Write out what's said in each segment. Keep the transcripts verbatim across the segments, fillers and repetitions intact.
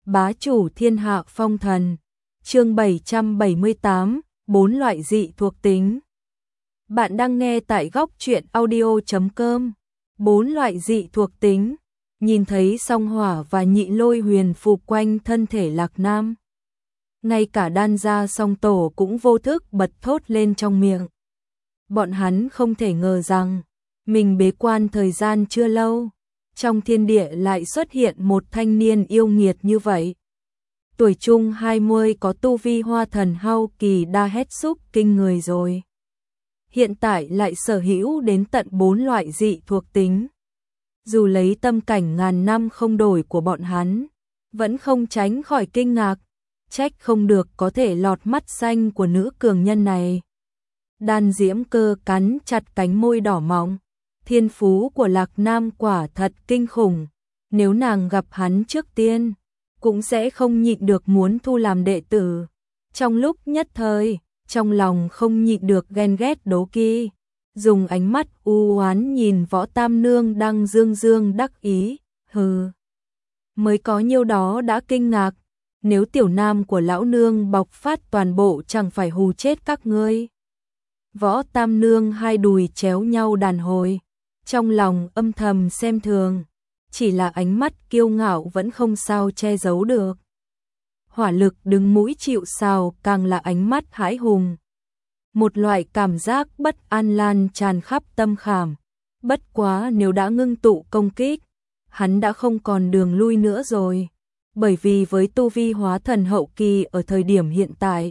bá chủ thiên hạ phong thần. Chương bảy trăm bảy mươi tám, bốn loại dị thuộc tính. Bạn đang nghe tại góc truyện audio chấm com. Bốn loại dị thuộc tính. Nhìn thấy song hỏa và nhị lôi huyền phù quanh thân thể Lạc Nam. Ngay cả đan gia song tổ cũng vô thức bật thốt lên trong miệng. Bọn hắn không thể ngờ rằng, mình bế quan thời gian chưa lâu, trong thiên địa lại xuất hiện một thanh niên yêu nghiệt như vậy. Tuổi trung hai mươi có tu vi hoa thần hao kỳ đa hết xúc kinh người rồi. Hiện tại lại sở hữu đến tận bốn loại dị thuộc tính. Dù lấy tâm cảnh ngàn năm không đổi của bọn hắn, vẫn không tránh khỏi kinh ngạc, trách không được có thể lọt mắt xanh của nữ cường nhân này. Đan Diễm Cơ cắn chặt cánh môi đỏ mọng, thiên phú của Lạc Nam quả thật kinh khủng, nếu nàng gặp hắn trước tiên, cũng sẽ không nhịn được muốn thu làm đệ tử. Trong lúc nhất thời, trong lòng không nhịn được ghen ghét đố kỵ, dùng ánh mắt u oán nhìn Võ Tam Nương đang dương dương đắc ý, hừ. Mới có nhiêu đó đã kinh ngạc, nếu tiểu nam của lão nương bộc phát toàn bộ chẳng phải hù chết các ngươi. Võ Tam Nương hai đùi chéo nhau đàn hồi, trong lòng âm thầm xem thường, chỉ là ánh mắt kiêu ngạo vẫn không sao che giấu được. Hỏa lực đứng mũi chịu sào càng là ánh mắt hãi hùng. Một loại cảm giác bất an lan tràn khắp tâm khảm, bất quá nếu đã ngưng tụ công kích, hắn đã không còn đường lui nữa rồi, bởi vì với tu vi hóa thần hậu kỳ ở thời điểm hiện tại,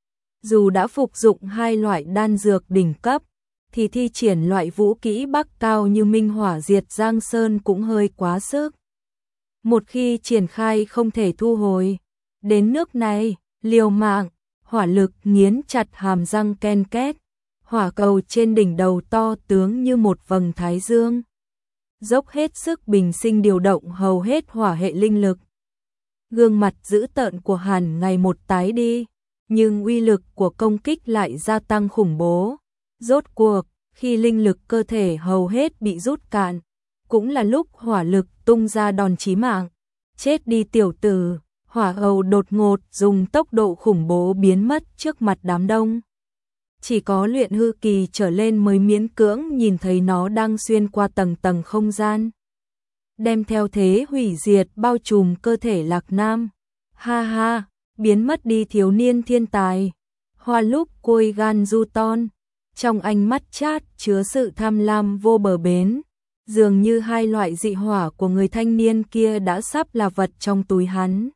dù đã phục dụng hai loại đan dược đỉnh cấp, thì thi triển loại vũ kỹ bắc cao như Minh Hỏa Diệt Giang Sơn cũng hơi quá sức. Một khi triển khai không thể thu hồi, đến nước này, liều mạng, hỏa lực nghiến chặt hàm răng ken két, hỏa cầu trên đỉnh đầu to tướng như một vầng thái dương. Dốc hết sức bình sinh điều động hầu hết hỏa hệ linh lực. Gương mặt dữ tợn của Hàn ngày một tái đi, nhưng uy lực của công kích lại gia tăng khủng bố. Rốt cuộc, khi linh lực cơ thể hầu hết bị rút cạn, cũng là lúc hỏa lực tung ra đòn chí mạng. Chết đi tiểu tử, hỏa hầu đột ngột dùng tốc độ khủng bố biến mất trước mặt đám đông. Chỉ có luyện hư kỳ trở lên mới miễn cưỡng nhìn thấy nó đang xuyên qua tầng tầng không gian, đem theo thế hủy diệt bao trùm cơ thể Lạc Nam. Ha ha, biến mất đi thiếu niên thiên tài. Hoa lúc côi gan du ton, trong ánh mắt chát chứa sự tham lam vô bờ bến, dường như hai loại dị hỏa của người thanh niên kia đã sắp là vật trong túi hắn.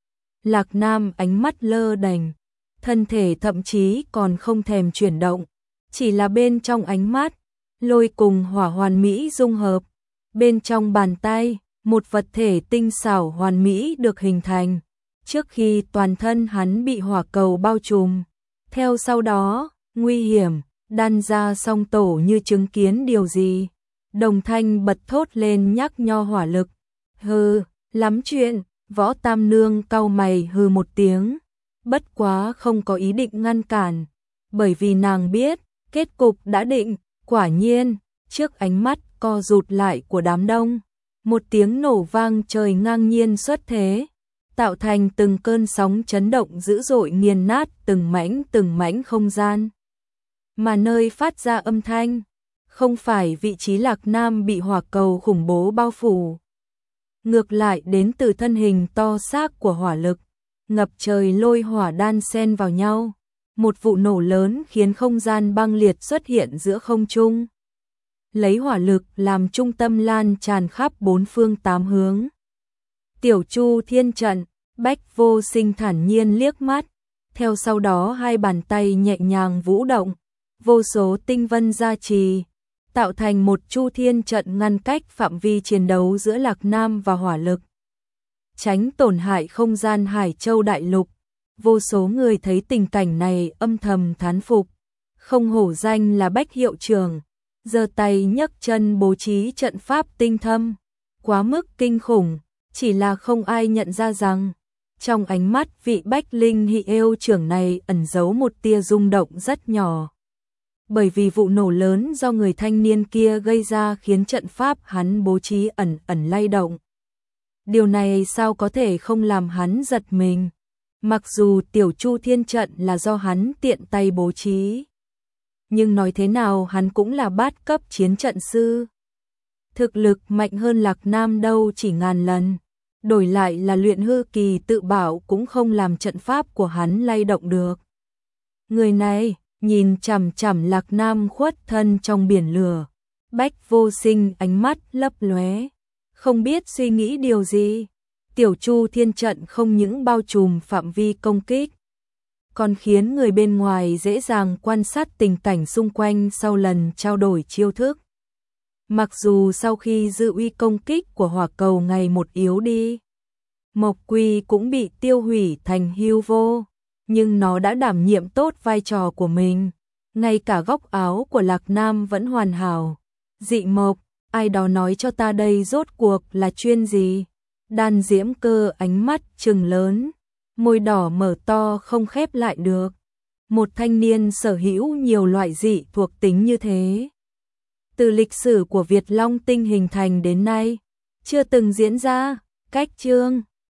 Lạc Nam ánh mắt lơ đành, thân thể thậm chí còn không thèm chuyển động, chỉ là bên trong ánh mắt, lôi cùng hỏa hoàn mỹ dung hợp, bên trong bàn tay, một vật thể tinh xảo hoàn mỹ được hình thành, trước khi toàn thân hắn bị hỏa cầu bao trùm. Theo sau đó, nguy hiểm, đan gia song tổ như chứng kiến điều gì, đồng thanh bật thốt lên nhắc nho hỏa lực. Hừ, lắm chuyện. Võ Tam Nương cau mày hừ một tiếng, bất quá không có ý định ngăn cản, bởi vì nàng biết, kết cục đã định. Quả nhiên, trước ánh mắt co rụt lại của đám đông, một tiếng nổ vang trời ngang nhiên xuất thế, tạo thành từng cơn sóng chấn động dữ dội nghiền nát từng mảnh từng mảnh không gian. Mà nơi phát ra âm thanh, không phải vị trí Lạc Nam bị hỏa cầu khủng bố bao phủ, ngược lại đến từ thân hình to xác của hỏa lực, ngập trời lôi hỏa đan xen vào nhau. Một vụ nổ lớn khiến không gian băng liệt xuất hiện giữa không trung, lấy hỏa lực làm trung tâm lan tràn khắp bốn phương tám hướng. Tiểu Chu Thiên Trận, Bách Vô Sinh thản nhiên liếc mắt, theo sau đó hai bàn tay nhẹ nhàng vũ động, vô số tinh vân gia trì, tạo thành một chu thiên trận ngăn cách phạm vi chiến đấu giữa Lạc Nam và hỏa lực, tránh tổn hại không gian Hải Châu đại lục. Vô số người thấy tình cảnh này âm thầm thán phục, không hổ danh là Bách hiệu trưởng, giơ tay nhấc chân bố trí trận pháp tinh thâm, quá mức kinh khủng, chỉ là không ai nhận ra rằng, trong ánh mắt vị Bách Linh hiệu trưởng này ẩn giấu một tia rung động rất nhỏ. Bởi vì vụ nổ lớn do người thanh niên kia gây ra khiến trận pháp hắn bố trí ẩn ẩn lay động. Điều này sao có thể không làm hắn giật mình. Mặc dù tiểu Chu Thiên trận là do hắn tiện tay bố trí, nhưng nói thế nào hắn cũng là bát cấp chiến trận sư. Thực lực mạnh hơn Lạc Nam đâu chỉ ngàn lần. Đổi lại là luyện hư kỳ tự bảo cũng không làm trận pháp của hắn lay động được. Người này nhìn chằm chằm Lạc Nam khuất thân trong biển lửa. Bách Vô Sinh ánh mắt lấp lóe, không biết suy nghĩ điều gì. Tiểu Chu Thiên trận không những bao trùm phạm vi công kích, còn khiến người bên ngoài dễ dàng quan sát tình cảnh xung quanh sau lần trao đổi chiêu thức. Mặc dù sau khi dư uy công kích của hỏa cầu ngày một yếu đi, Mộc Quy cũng bị tiêu hủy thành hưu vô, nhưng nó đã đảm nhiệm tốt vai trò của mình. Ngay cả góc áo của Lạc Nam vẫn hoàn hảo. Dị Mộc, ai đó nói cho ta đây rốt cuộc là chuyên gì? Đan Diễm Cơ ánh mắt trừng lớn, môi đỏ mở to không khép lại được. Một thanh niên sở hữu nhiều loại dị thuộc tính như thế, từ lịch sử của Việt Long Tinh hình thành đến nay, chưa từng diễn ra. Cách chương